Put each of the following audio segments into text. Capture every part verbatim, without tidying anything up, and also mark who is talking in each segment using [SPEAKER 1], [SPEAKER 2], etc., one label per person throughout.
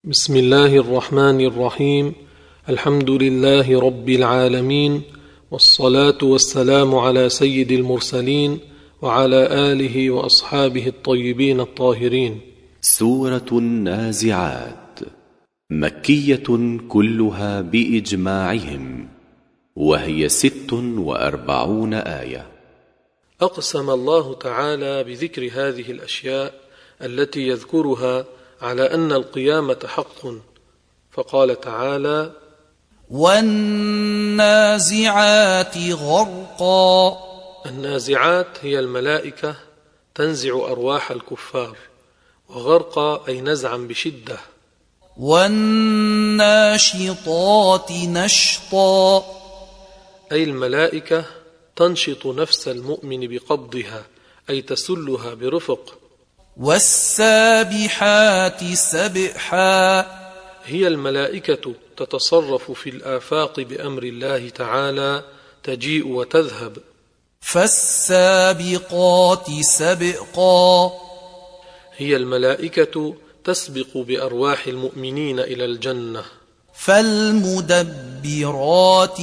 [SPEAKER 1] بسم الله الرحمن الرحيم. الحمد لله رب العالمين، والصلاة والسلام على سيد المرسلين وعلى آله وأصحابه الطيبين الطاهرين.
[SPEAKER 2] سورة النازعات مكية كلها بإجماعهم، وهي ست وأربعون آية.
[SPEAKER 1] أقسم الله تعالى بذكر هذه الأشياء التي يذكرها على أن القيامة حق، فقال تعالى:
[SPEAKER 3] والنازعات غرقا.
[SPEAKER 1] النازعات هي الملائكة تنزع أرواح الكفار، وغرقا أي نزعا بشدة.
[SPEAKER 3] والناشطات نشطا،
[SPEAKER 1] أي الملائكة تنشط نفس المؤمن بقبضها، أي تسلها برفق.
[SPEAKER 3] والسابحات سبحا،
[SPEAKER 1] هي الملائكة تتصرف في الآفاق بأمر الله تعالى، تجيء وتذهب.
[SPEAKER 3] فالسابقات سبقا،
[SPEAKER 1] هي الملائكة تسبق بأرواح المؤمنين إلى الجنة.
[SPEAKER 3] فالمدبرات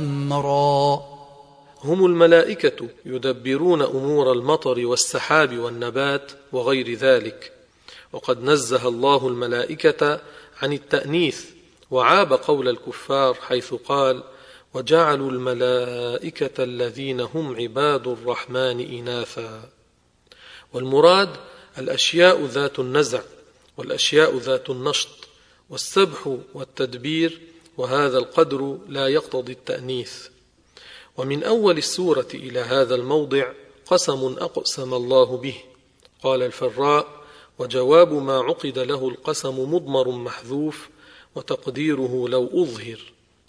[SPEAKER 3] أمرا،
[SPEAKER 1] هم الملائكة يدبرون أمور المطر والسحاب والنبات وغير ذلك. وقد نزه الله الملائكة عن التأنيث، وعاب قول الكفار حيث قال: وجعلوا الملائكة الذين هم عباد الرحمن إناثا. والمراد الأشياء ذات النزع، والأشياء ذات النشط، والسبح والتدبير، وهذا القدر لا يقتضي التأنيث. ومن أول السورة إلى هذا الموضع قسم أقسم الله به. قال الفراء: وجواب ما عقد له القسم مضمر محذوف، وتقديره لو أظهر: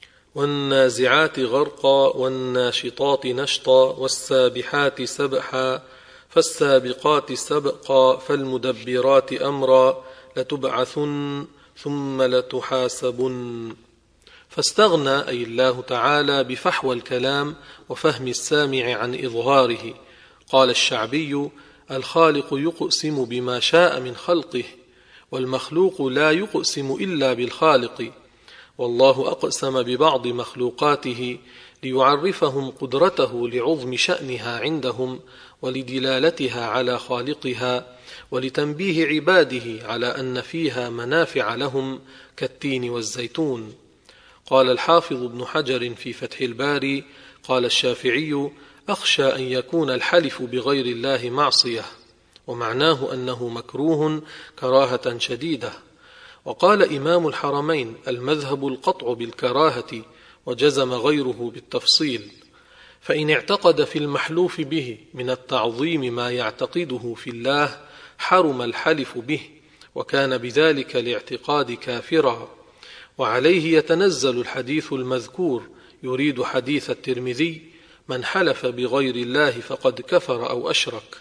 [SPEAKER 1] والنازعات غرقا، والناشطات نشطا، والسابحات سبحا، فالسابقات سبقا، فالمدبرات أمرا، لتبعثن ثم لتحاسبن. فاستغنى أي الله تعالى بفحوى الكلام وفهم السامع عن إظهاره. قال الشعبي: الخالق يقسم بما شاء من خلقه، والمخلوق لا يقسم إلا بالخالق. والله أقسم ببعض مخلوقاته ليعرفهم قدرته لعظم شأنها عندهم، ولدلالتها على خالقها، ولتنبيه عباده على أن فيها منافع لهم كالتين والزيتون. قال الحافظ ابن حجر في فتح الباري: قال الشافعي: أخشى أن يكون الحلف بغير الله معصية، ومعناه أنه مكروه كراهة شديدة. وقال إمام الحرمين: المذهب القطع بالكراهة، وجزم غيره بالتفصيل. فإن اعتقد في المحلوف به من التعظيم ما يعتقده في الله حرم الحلف به، وكان بذلك الاعتقاد كافرا. وعليه يتنزل الحديث المذكور، يريد حديث الترمذي: من حلف بغير الله فقد كفر أو أشرك.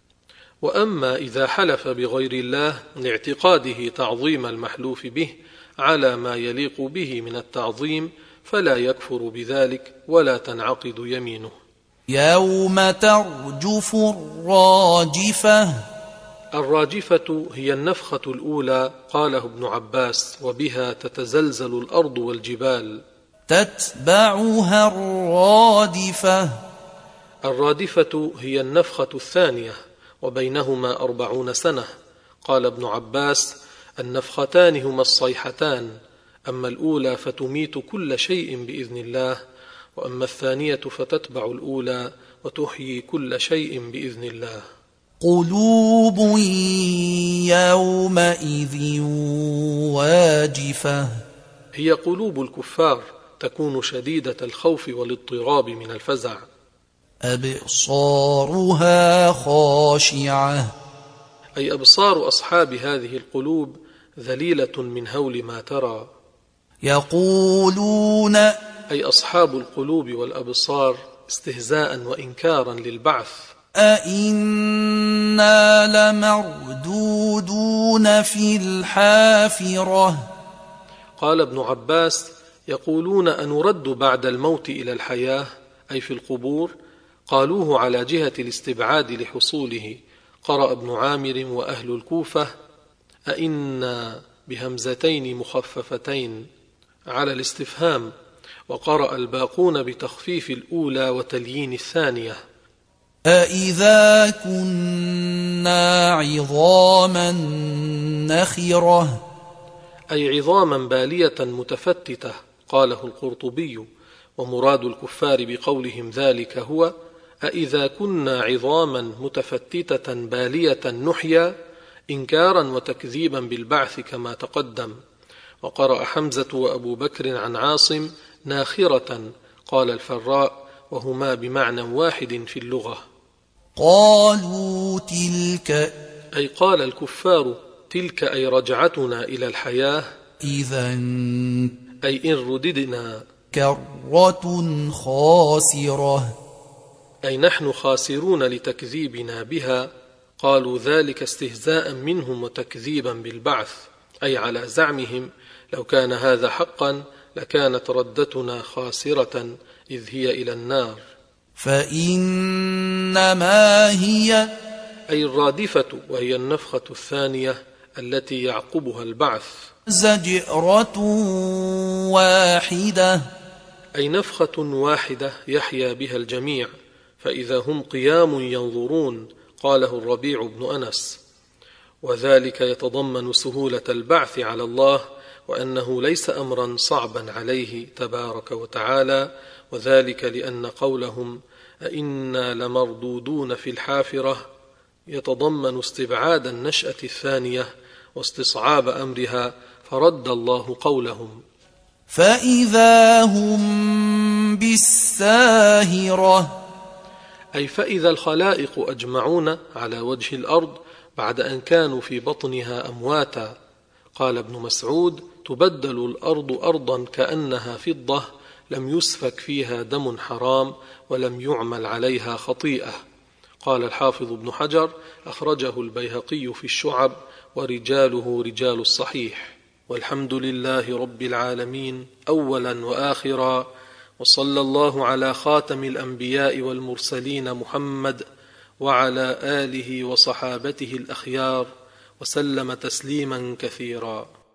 [SPEAKER 1] وأما إذا حلف بغير الله لاعتقاده تعظيم المحلوف به على ما يليق به من التعظيم، فلا يكفر بذلك ولا تنعقد يمينه.
[SPEAKER 3] يوم ترجف الراجفة.
[SPEAKER 1] الراجفة هي النفخة الأولى، قاله ابن عباس: وبها تتزلزل الأرض والجبال.
[SPEAKER 3] تتبعها الرادفة.
[SPEAKER 1] الرادفة هي النفخة الثانية، وبينهما أربعون سنة. قال ابن عباس: النفختان هما الصيحتان، أما الأولى فتميت كل شيء بإذن الله، وأما الثانية فتتبع الأولى وتحيي كل شيء بإذن الله.
[SPEAKER 3] قلوب يومئذ واجفة.
[SPEAKER 1] هي قلوب الكفار تكون شديدة الخوف والاضطراب من الفزع.
[SPEAKER 3] أبصارها خاشعة،
[SPEAKER 1] أي أبصار أصحاب هذه القلوب ذليلة من هول ما ترى.
[SPEAKER 3] يقولون،
[SPEAKER 1] أي أصحاب القلوب والأبصار استهزاء وإنكارا للبعث.
[SPEAKER 3] أئنا لمردودون في الحافرة.
[SPEAKER 1] قال ابن عباس: يقولون أنرد بعد الموت إلى الحياة، أي في القبور. قالوه على جهة الاستبعاد لحصوله. قرأ ابن عامر وأهل الكوفة: أئنا بهمزتين مخففتين على الاستفهام، وقرأ الباقون بتخفيف الأولى وتليين الثانية.
[SPEAKER 3] أإذا كنا عظاما نخرة،
[SPEAKER 1] أي عظاما بالية متفتتة، قاله القرطبي. ومراد الكفار بقولهم ذلك هو أإذا كنا عظاما متفتتة بالية نحيا، إنكارا وتكذيبا بالبعث كما تقدم. وقرأ حمزة وأبو بكر عن عاصم ناخرة، قال الفراء، وهما بمعنى واحد في اللغة.
[SPEAKER 3] قالوا تلك،
[SPEAKER 1] أي قال الكفار تلك أي رجعتنا إلى الحياة،
[SPEAKER 3] إذا
[SPEAKER 1] أي إن رددنا،
[SPEAKER 3] كرة خاسرة،
[SPEAKER 1] أي نحن خاسرون لتكذيبنا بها. قالوا ذلك استهزاء منهم وتكذيبا بالبعث، أي على زعمهم لو كان هذا حقا لكانت ردتنا خاسرة إذ هي إلى النار.
[SPEAKER 3] فإنما هي،
[SPEAKER 1] أي الرادفة، وهي النفخة الثانية التي يعقبها البعث.
[SPEAKER 3] زجرة واحدة،
[SPEAKER 1] أي نفخة واحدة يحيا بها الجميع، فإذا هم قيام ينظرون، قاله الربيع بن أنس. وذلك يتضمن سهولة البعث على الله، وأنه ليس أمرا صعبا عليه تبارك وتعالى، وذلك لأن قولهم أئنا لمردودون في الحافرة يتضمن استبعاد النشأة الثانية واستصعاب أمرها، فرد الله قولهم.
[SPEAKER 3] فإذا هم بالساهرة،
[SPEAKER 1] أي فإذا الخلائق أجمعون على وجه الأرض بعد أن كانوا في بطنها أمواتا. قال ابن مسعود تبدل الأرض أرضا كأنها فضة لم يسفك فيها دم حرام ولم يعمل عليها خطيئة. قال الحافظ ابن حجر أخرجه البيهقي في الشعب ورجاله رجال الصحيح. والحمد لله رب العالمين أولا وآخرا، وصلى الله على خاتم الأنبياء والمرسلين محمد وعلى آله وصحابته الأخيار، وسلم تسليما كثيرا.